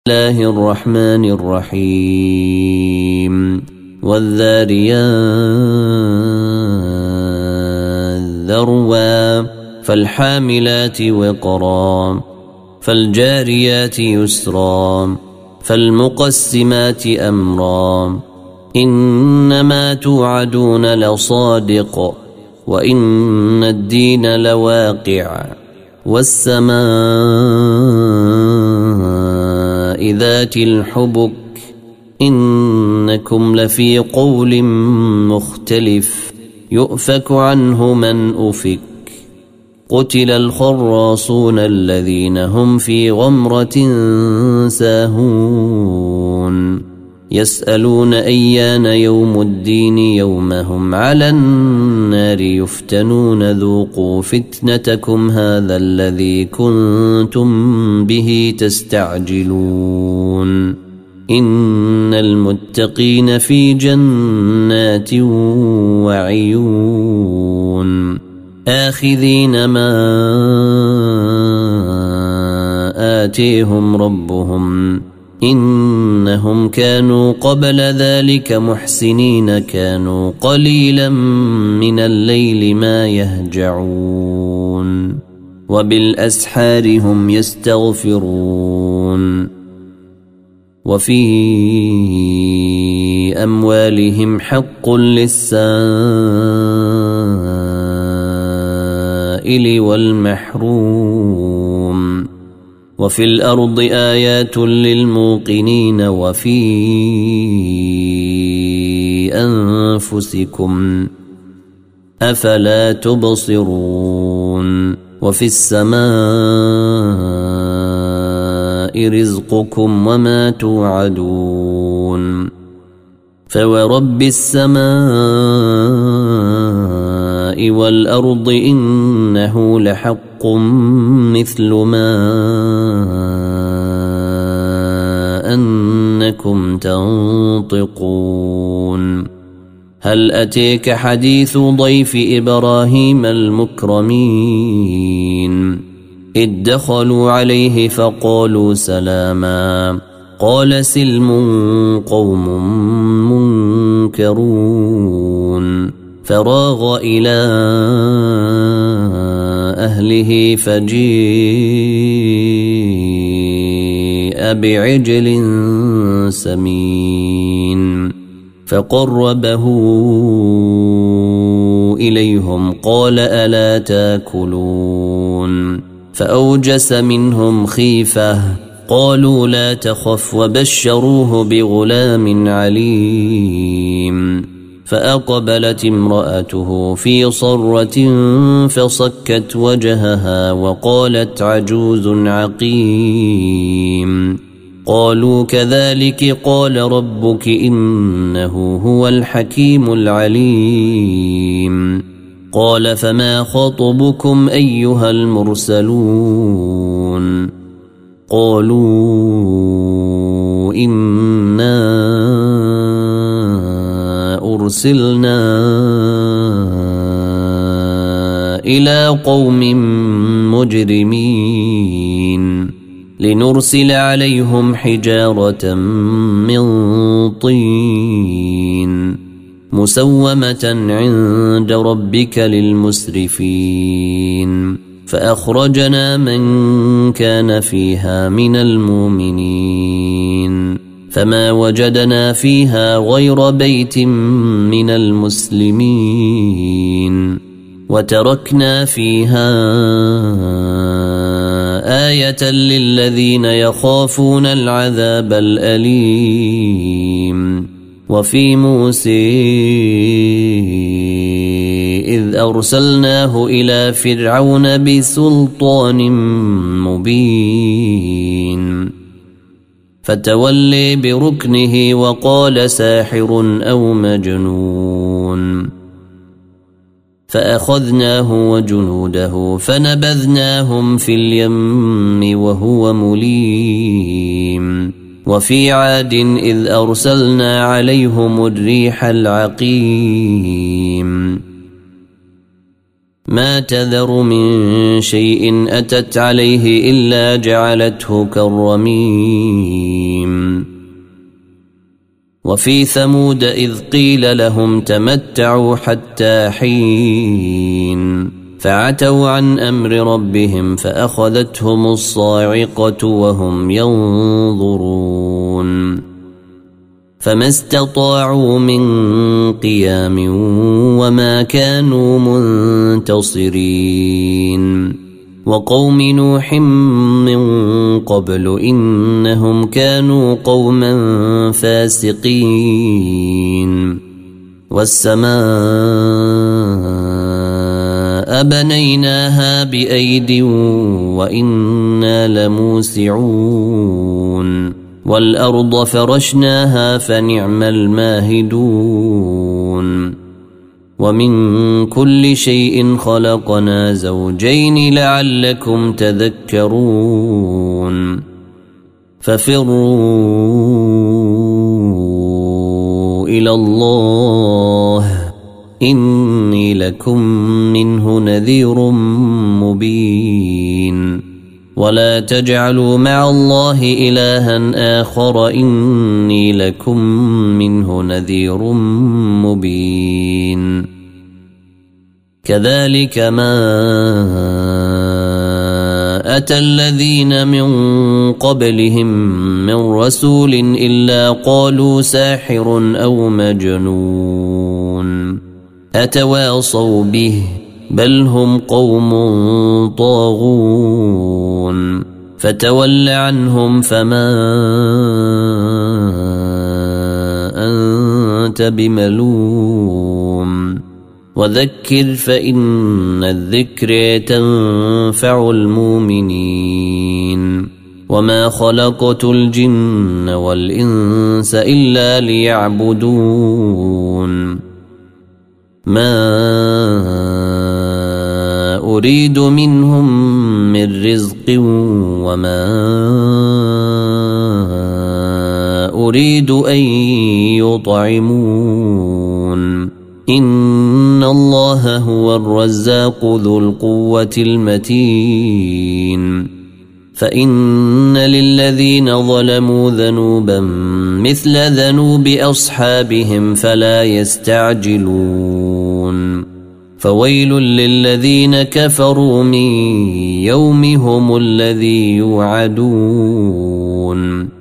الله الرحمن الرحيم والذاريات ذروا فالحاملات وقرا فالجاريات يسرا فالمقسمات أمرا إنما توعدون لصادق وإن الدين لواقع والسماء ذات الحبك إنكم لفي قول مختلف يؤفك عنه من أفك قتل الخراصون الذين هم في غمرة ساهون يسألون أيان يوم الدين يوم هم على النار يفتنون ذوقوا فتنتكم هذا الذي كنتم به تستعجلون إن المتقين في جنات وعيون آخذين ما آتيهم ربهم إنهم كانوا قبل ذلك محسنين كانوا قليلا من الليل ما يهجعون وبالأسحار هم يستغفرون وفي أموالهم حق للسائل والمحروم وفي الأرض آيات للموقنين وفي أنفسكم أفلا تبصرون وفي السماء رزقكم وما توعدون فورب السماء والأرض إنه لحق مثل ما أنكم تنطقون هل أتيك حديث ضيف إبراهيم المكرمين إذ دخلوا عليه فقالوا سلاما قال سلم قوم منكرون فراغ إلى أهله فجيء بعجل سمين فقربه إليهم قال ألا تاكلون فأوجس منهم خيفة قالوا لا تخف وبشروه بغلام عليم فأقبلت امرأته في صرة فصكت وجهها وقالت عجوز عقيم قالوا كذلك قال ربك إنه هو الحكيم العليم قال فما خطبكم أيها المرسلون قالوا إنا أرسلنا إلى قوم مجرمين لنرسل عليهم حجارة من طين مسومة عند ربك للمسرفين فأخرجنا من كان فيها من المؤمنين فما وجدنا فيها غير بيت من المسلمين وتركنا فيها آية للذين يخافون العذاب الأليم وفي موسى إذ أرسلناه إلى فرعون بسلطان مبين فتولي بركنه وقال ساحر أو مجنون فأخذناه وجنوده فنبذناهم في اليم وهو مليم وفي عاد إذ أرسلنا عليهم الريح العقيم ما تذر من شيء أتت عليه إلا جعلته كالرميم وفي ثمود إذ قيل لهم تمتعوا حتى حين فعتوا عن أمر ربهم فأخذتهم الصاعقة وهم ينظرون فما استطاعوا من قيام وما كانوا منتصرين وقوم نوح من قبل إنهم كانوا قوما فاسقين والسماء بنيناها بأيد وإنا لموسعون والأرض فرشناها فنعم الماهدون ومن كل شيء خلقنا زوجين لعلكم تذكرون ففروا إلى الله إني لكم منه نذير مبين ولا تجعلوا مع الله إلها آخر إني لكم منه نذير مبين كذلك ما أتى الذين من قبلهم من رسول إلا قالوا ساحر أو مجنون أتواصوا به بل هم قوم طاغون فتول عنهم فما أنت بملوم وذكر فإن الذكر تنفع المؤمنين وما خلقت الجن والإنس إلا ليعبدون ما أريد منهم من رزق وما أريد أن يطعمون إن الله هو الرزاق ذو القوة المتين فإن للذين ظلموا ذنوبا مثل ذنوب أصحابهم فلا يستعجلون فويل للذين كفروا من يومهم الذي يوعدون